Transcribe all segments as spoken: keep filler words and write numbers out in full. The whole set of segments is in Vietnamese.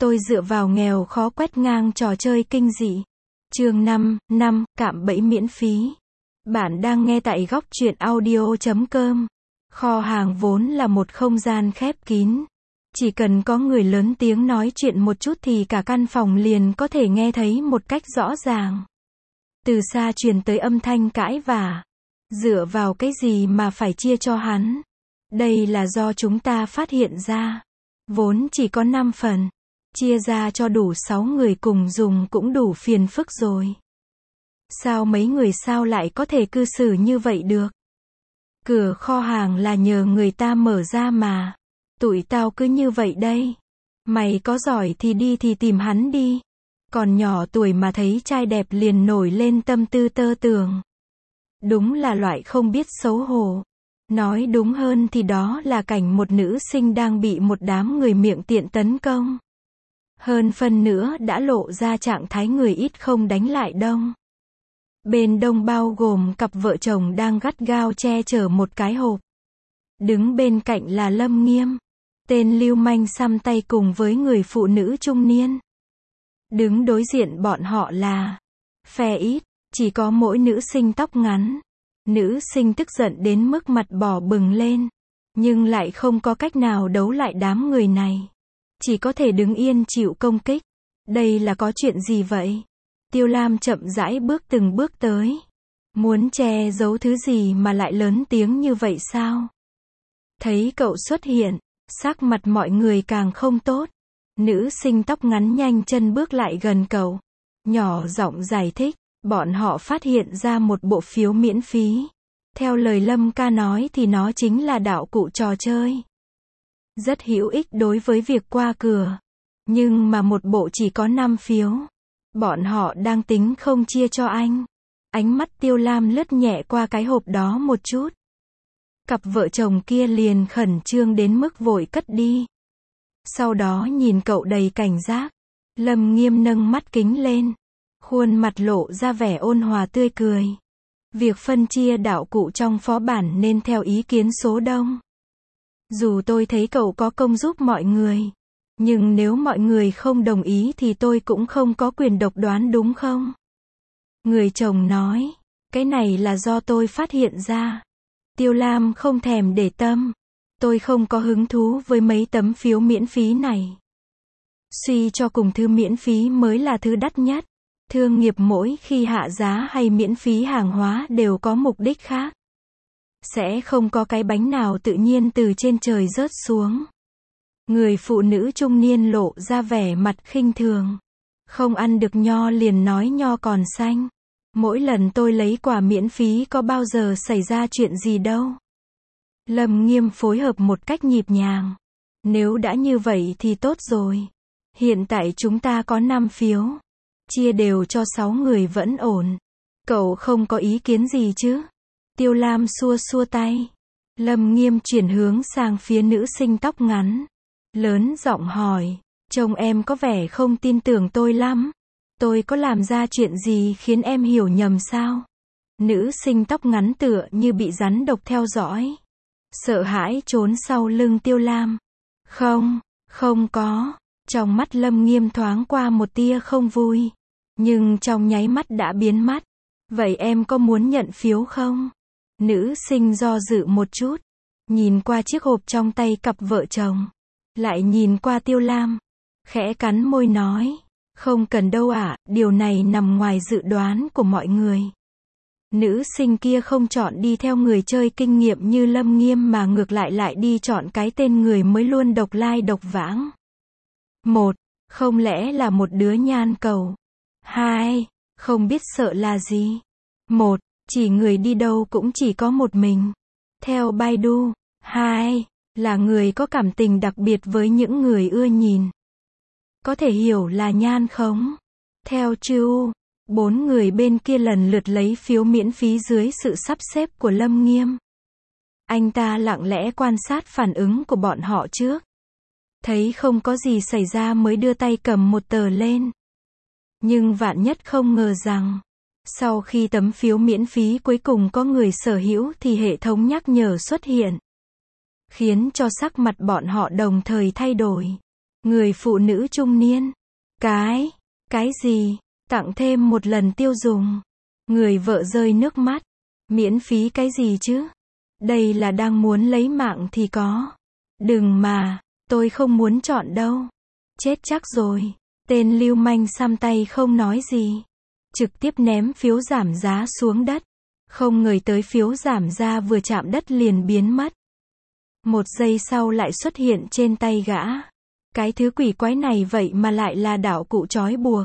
Tôi dựa vào nghèo khó quét ngang trò chơi kinh dị. Chương năm, năm, cạm bẫy miễn phí. Bạn đang nghe tại góc truyện audio chấm com. Kho hàng vốn là một không gian khép kín. Chỉ cần có người lớn tiếng nói chuyện một chút thì cả căn phòng liền có thể nghe thấy một cách rõ ràng. Từ xa truyền tới âm thanh cãi vã. Dựa vào cái gì mà phải chia cho hắn? Đây là do chúng ta phát hiện ra. Vốn chỉ có năm phần. Chia ra cho đủ sáu người cùng dùng cũng đủ phiền phức rồi. Sao mấy người sao lại có thể cư xử như vậy được? Cửa kho hàng là nhờ người ta mở ra mà. Tụi tao cứ như vậy đây. Mày có giỏi thì đi thì tìm hắn đi. Còn nhỏ tuổi mà thấy trai đẹp liền nổi lên tâm tư tơ tường. Đúng là loại không biết xấu hổ. Nói đúng hơn thì đó là cảnh một nữ sinh đang bị một đám người miệng tiện tấn công. Hơn phân nữa đã lộ ra trạng thái người ít không đánh lại đông. Bên đông bao gồm cặp vợ chồng đang gắt gao che chở một cái hộp. Đứng bên cạnh là Lâm Nghiêm. Tên lưu manh xăm tay cùng với người phụ nữ trung niên. Đứng đối diện bọn họ là phe ít, chỉ có mỗi nữ sinh tóc ngắn. Nữ sinh tức giận đến mức mặt đỏ bừng lên. Nhưng lại không có cách nào đấu lại đám người này. Chỉ có thể đứng yên chịu công kích. Đây là có chuyện gì vậy? Tiêu Lam chậm rãi bước từng bước tới. Muốn che giấu thứ gì mà lại lớn tiếng như vậy sao? Thấy cậu xuất hiện, sắc mặt mọi người càng không tốt. Nữ sinh tóc ngắn nhanh chân bước lại gần cậu. Nhỏ giọng giải thích, bọn họ phát hiện ra một bộ phiếu miễn phí. Theo lời Lâm ca nói thì nó chính là đạo cụ trò chơi. Rất hữu ích đối với việc qua cửa. Nhưng mà một bộ chỉ có năm phiếu. Bọn họ đang tính không chia cho anh. Ánh mắt Tiêu Lam lướt nhẹ qua cái hộp đó một chút. Cặp vợ chồng kia liền khẩn trương đến mức vội cất đi. Sau đó nhìn cậu đầy cảnh giác. Lâm Nghiêm nâng mắt kính lên. Khuôn mặt lộ ra vẻ ôn hòa tươi cười. Việc phân chia đạo cụ trong phó bản nên theo ý kiến số đông. Dù tôi thấy cậu có công giúp mọi người. Nhưng nếu mọi người không đồng ý thì tôi cũng không có quyền độc đoán đúng không? Người chồng nói. Cái này là do tôi phát hiện ra. Tiêu Lam không thèm để tâm. Tôi không có hứng thú với mấy tấm phiếu miễn phí này. Suy cho cùng thứ miễn phí mới là thứ đắt nhất. Thương nghiệp mỗi khi hạ giá hay miễn phí hàng hóa đều có mục đích khác. Sẽ không có cái bánh nào tự nhiên từ trên trời rớt xuống. Người phụ nữ trung niên lộ ra vẻ mặt khinh thường. Không ăn được nho liền nói nho còn xanh. Mỗi lần tôi lấy quà miễn phí có bao giờ xảy ra chuyện gì đâu. Lâm Nghiêm phối hợp một cách nhịp nhàng. Nếu đã như vậy thì tốt rồi. Hiện tại chúng ta có năm phiếu. Chia đều cho sáu người vẫn ổn. Cậu không có ý kiến gì chứ? Tiêu Lam xua xua tay. Lâm Nghiêm chuyển hướng sang phía nữ sinh tóc ngắn. Lớn giọng hỏi. Trông em có vẻ không tin tưởng tôi lắm. Tôi có làm ra chuyện gì khiến em hiểu nhầm sao? Nữ sinh tóc ngắn tựa như bị rắn độc theo dõi. Sợ hãi trốn sau lưng Tiêu Lam. Không, không có. Trong mắt Lâm Nghiêm thoáng qua một tia không vui. Nhưng trong nháy mắt đã biến mất. Vậy em có muốn nhận phiếu không? Nữ sinh do dự một chút. Nhìn qua chiếc hộp trong tay cặp vợ chồng. Lại nhìn qua Tiêu Lam. Khẽ cắn môi nói. Không cần đâu ạ, điều này nằm ngoài dự đoán của mọi người. Nữ sinh kia không chọn đi theo người chơi kinh nghiệm như Lâm Nghiêm mà ngược lại lại đi chọn cái tên người mới luôn độc lai độc vãng. Một, không lẽ là một đứa nhan cầu. Hai, không biết sợ là gì. Một, chỉ người đi đâu cũng chỉ có một mình. Theo Baidu. Hai, là người có cảm tình đặc biệt với những người ưa nhìn. Có thể hiểu là nhan khống. Theo Chu. Bốn người bên kia lần lượt lấy phiếu miễn phí dưới sự sắp xếp của Lâm Nghiêm. Anh ta lặng lẽ quan sát phản ứng của bọn họ trước. Thấy không có gì xảy ra mới đưa tay cầm một tờ lên. Nhưng vạn nhất không ngờ rằng, sau khi tấm phiếu miễn phí cuối cùng có người sở hữu thì hệ thống nhắc nhở xuất hiện. Khiến cho sắc mặt bọn họ đồng thời thay đổi. Người phụ nữ trung niên. Cái, cái gì? Tặng thêm một lần tiêu dùng. Người vợ rơi nước mắt. Miễn phí cái gì chứ? Đây là đang muốn lấy mạng thì có. Đừng mà, tôi không muốn chọn đâu. Chết chắc rồi. Tên lưu manh xăm tay không nói gì. Trực tiếp ném phiếu giảm giá xuống đất. Không ngờ tới phiếu giảm giá vừa chạm đất liền biến mất. Một giây sau lại xuất hiện trên tay gã. Cái thứ quỷ quái này vậy mà lại là đạo cụ trói buộc.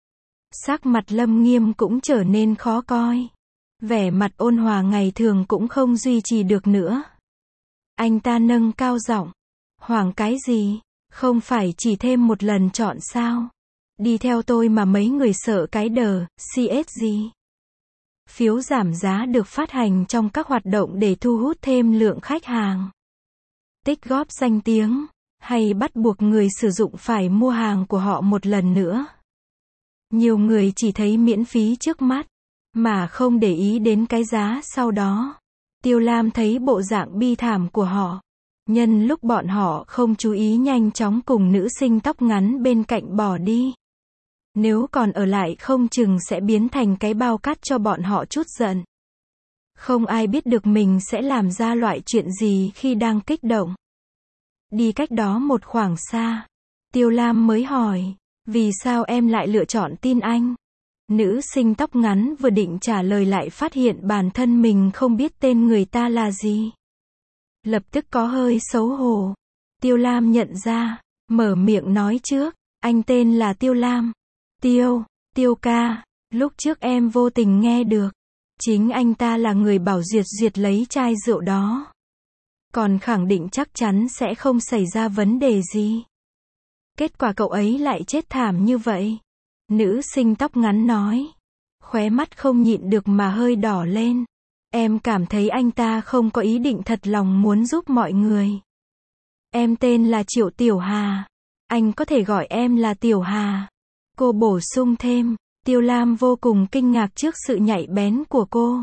Sắc mặt Lâm Nghiêm cũng trở nên khó coi. Vẻ mặt ôn hòa ngày thường cũng không duy trì được nữa. Anh ta nâng cao giọng. Hoảng cái gì? Không phải chỉ thêm một lần chọn sao? Đi theo tôi mà mấy người sợ cái đờ, xê ét gì? Phiếu giảm giá được phát hành trong các hoạt động để thu hút thêm lượng khách hàng. Tích góp danh tiếng, hay bắt buộc người sử dụng phải mua hàng của họ một lần nữa. Nhiều người chỉ thấy miễn phí trước mắt, mà không để ý đến cái giá sau đó. Tiêu Lam thấy bộ dạng bi thảm của họ. Nhân lúc bọn họ không chú ý nhanh chóng cùng nữ sinh tóc ngắn bên cạnh bỏ đi. Nếu còn ở lại không chừng sẽ biến thành cái bao cát cho bọn họ trút giận. Không ai biết được mình sẽ làm ra loại chuyện gì khi đang kích động. Đi cách đó một khoảng xa, Tiêu Lam mới hỏi, vì sao em lại lựa chọn tin anh? Nữ sinh tóc ngắn vừa định trả lời lại phát hiện bản thân mình không biết tên người ta là gì. Lập tức có hơi xấu hổ. Tiêu Lam nhận ra, mở miệng nói trước, anh tên là Tiêu Lam. Tiêu, Tiêu ca, lúc trước em vô tình nghe được. Chính anh ta là người bảo Duyệt Duyệt lấy chai rượu đó. Còn khẳng định chắc chắn sẽ không xảy ra vấn đề gì. Kết quả cậu ấy lại chết thảm như vậy. Nữ sinh tóc ngắn nói. Khóe mắt không nhịn được mà hơi đỏ lên. Em cảm thấy anh ta không có ý định thật lòng muốn giúp mọi người. Em tên là Triệu Tiểu Hà. Anh có thể gọi em là Tiểu Hà. Cô bổ sung thêm. Tiêu Lam vô cùng kinh ngạc trước sự nhạy bén của cô.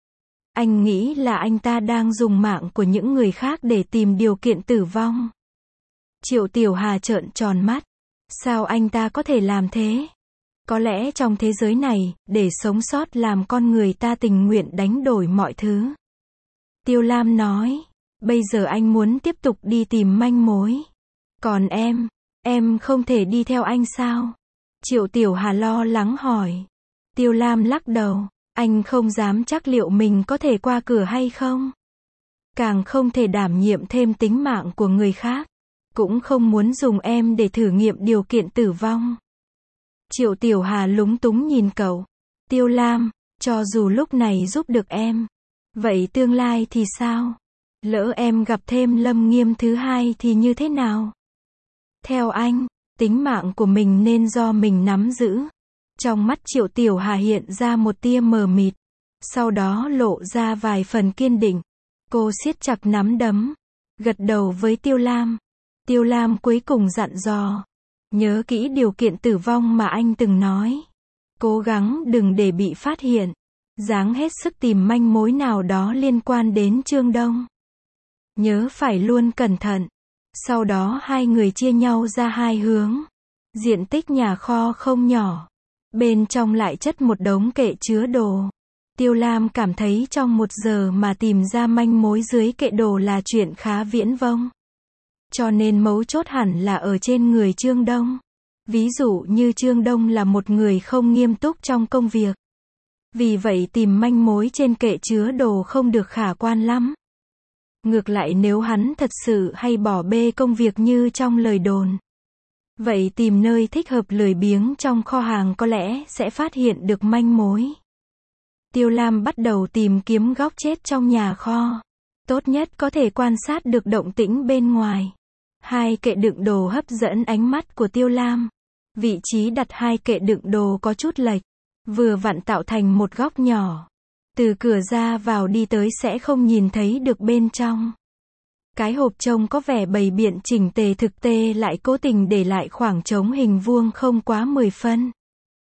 Anh nghĩ là anh ta đang dùng mạng của những người khác để tìm điều kiện tử vong. Triệu Tiểu Hà trợn tròn mắt. Sao anh ta có thể làm thế? Có lẽ trong thế giới này, để sống sót làm con người ta tình nguyện đánh đổi mọi thứ. Tiêu Lam nói. Bây giờ anh muốn tiếp tục đi tìm manh mối. Còn em, em không thể đi theo anh sao? Triệu Tiểu Hà lo lắng hỏi. Tiêu Lam lắc đầu. Anh không dám chắc liệu mình có thể qua cửa hay không. Càng không thể đảm nhiệm thêm tính mạng của người khác. Cũng không muốn dùng em để thử nghiệm điều kiện tử vong. Triệu Tiểu Hà lúng túng nhìn cậu. Tiêu Lam, cho dù lúc này giúp được em. Vậy tương lai thì sao? Lỡ em gặp thêm Lâm Nghiêm thứ hai thì như thế nào? Theo anh, tính mạng của mình nên do mình nắm giữ. Trong mắt Triệu Tiểu Hà hiện ra một tia mờ mịt. Sau đó lộ ra vài phần kiên định. Cô siết chặt nắm đấm. Gật đầu với Tiêu Lam. Tiêu Lam cuối cùng dặn dò. Nhớ kỹ điều kiện tử vong mà anh từng nói. Cố gắng đừng để bị phát hiện. Ráng hết sức tìm manh mối nào đó liên quan đến Trương Đông. Nhớ phải luôn cẩn thận. Sau đó hai người chia nhau ra hai hướng. Diện tích nhà kho không nhỏ. Bên trong lại chất một đống kệ chứa đồ. Tiêu Lam cảm thấy trong một giờ mà tìm ra manh mối dưới kệ đồ là chuyện khá viễn vông. Cho nên mấu chốt hẳn là ở trên người Trương Đông. Ví dụ như Trương Đông là một người không nghiêm túc trong công việc. Vì vậy tìm manh mối trên kệ chứa đồ không được khả quan lắm. Ngược lại nếu hắn thật sự hay bỏ bê công việc như trong lời đồn. Vậy tìm nơi thích hợp lười biếng trong kho hàng có lẽ sẽ phát hiện được manh mối. Tiêu Lam bắt đầu tìm kiếm góc chết trong nhà kho. Tốt nhất có thể quan sát được động tĩnh bên ngoài. Hai kệ đựng đồ hấp dẫn ánh mắt của Tiêu Lam. Vị trí đặt hai kệ đựng đồ có chút lệch. Vừa vặn tạo thành một góc nhỏ. Từ cửa ra vào đi tới sẽ không nhìn thấy được bên trong. Cái hộp trông có vẻ bày biện chỉnh tề thực tế lại cố tình để lại khoảng trống hình vuông không quá mười phân.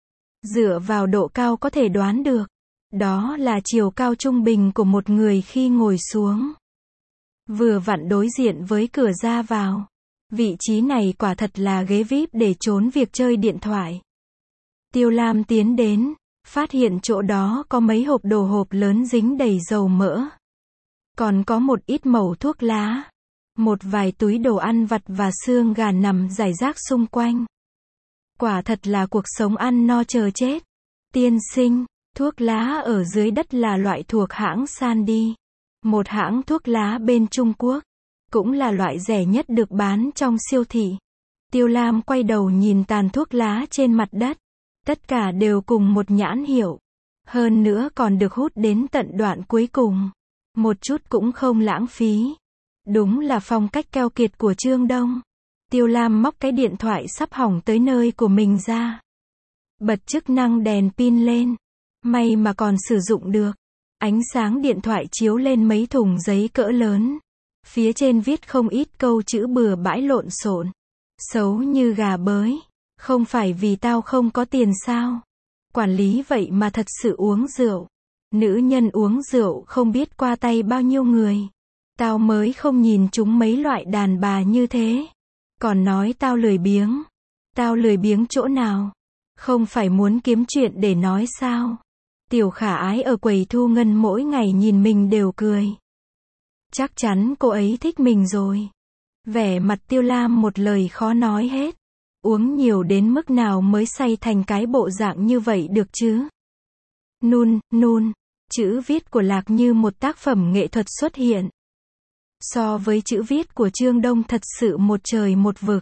Dựa vào độ cao có thể đoán được. Đó là chiều cao trung bình của một người khi ngồi xuống. Vừa vặn đối diện với cửa ra vào. Vị trí này quả thật là ghế vi ai pi để trốn việc chơi điện thoại. Tiêu Lam tiến đến, phát hiện chỗ đó có mấy hộp đồ hộp lớn dính đầy dầu mỡ. Còn có một ít mẩu thuốc lá. Một vài túi đồ ăn vặt và xương gà nằm rải rác xung quanh. Quả thật là cuộc sống ăn no chờ chết. Tiên sinh, thuốc lá ở dưới đất là loại thuộc hãng Sandy. Một hãng thuốc lá bên Trung Quốc. Cũng là loại rẻ nhất được bán trong siêu thị. Tiêu Lam quay đầu nhìn tàn thuốc lá trên mặt đất. Tất cả đều cùng một nhãn hiệu. Hơn nữa còn được hút đến tận đoạn cuối cùng. Một chút cũng không lãng phí. Đúng là phong cách keo kiệt của Trương Đông. Tiêu Lam móc cái điện thoại sắp hỏng tới nơi của mình ra. Bật chức năng đèn pin lên. May mà còn sử dụng được. Ánh sáng điện thoại chiếu lên mấy thùng giấy cỡ lớn. Phía trên viết không ít câu chữ bừa bãi lộn xộn. Xấu như gà bới. Không phải vì tao không có tiền sao? Quản lý vậy mà thật sự uống rượu. Nữ nhân uống rượu không biết qua tay bao nhiêu người. Tao mới không nhìn chúng mấy loại đàn bà như thế. Còn nói tao lười biếng. Tao lười biếng chỗ nào? Không phải muốn kiếm chuyện để nói sao? Tiểu Khả Ái ở quầy thu ngân mỗi ngày nhìn mình đều cười. Chắc chắn cô ấy thích mình rồi. Vẻ mặt Tiêu Lam một lời khó nói hết. Uống nhiều đến mức nào mới say thành cái bộ dạng như vậy được chứ? Nun, nun, chữ viết của Lạc như một tác phẩm nghệ thuật xuất hiện. So với chữ viết của Trương Đông thật sự một trời một vực.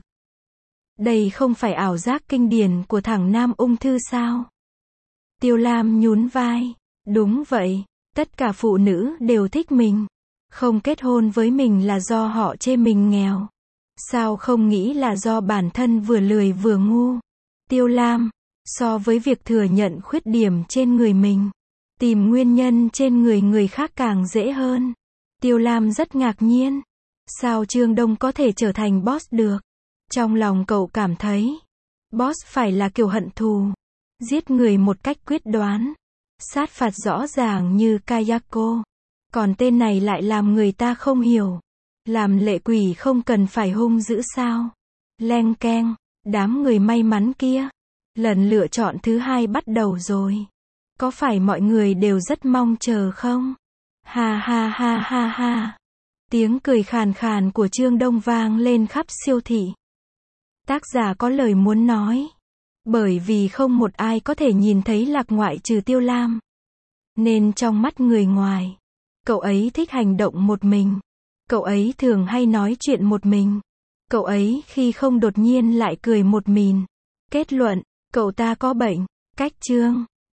Đây không phải ảo giác kinh điển của thằng nam ung thư sao? Tiêu Lam nhún vai. Đúng vậy, tất cả phụ nữ đều thích mình. Không kết hôn với mình là do họ chê mình nghèo. Sao không nghĩ là do bản thân vừa lười vừa ngu? Tiêu Lam, so với việc thừa nhận khuyết điểm trên người mình, tìm nguyên nhân trên người người khác càng dễ hơn. Tiêu Lam rất ngạc nhiên. Sao Trương Đông có thể trở thành boss được? Trong lòng cậu cảm thấy, boss phải là kiểu hận thù, giết người một cách quyết đoán, sát phạt rõ ràng như Kayako. Còn tên này lại làm người ta không hiểu. Làm lệ quỷ không cần phải hung dữ sao? Leng keng, đám người may mắn kia. Lần lựa chọn thứ hai bắt đầu rồi. Có phải mọi người đều rất mong chờ không? Ha ha ha ha ha. Tiếng cười khàn khàn của Trương Đông vang lên khắp siêu thị. Tác giả có lời muốn nói. Bởi vì không một ai có thể nhìn thấy Lạc ngoại trừ Tiêu Lam. Nên trong mắt người ngoài, cậu ấy thích hành động một mình. Cậu ấy thường hay nói chuyện một mình. Cậu ấy khi không đột nhiên lại cười một mình. Kết luận, cậu ta có bệnh. Cách chương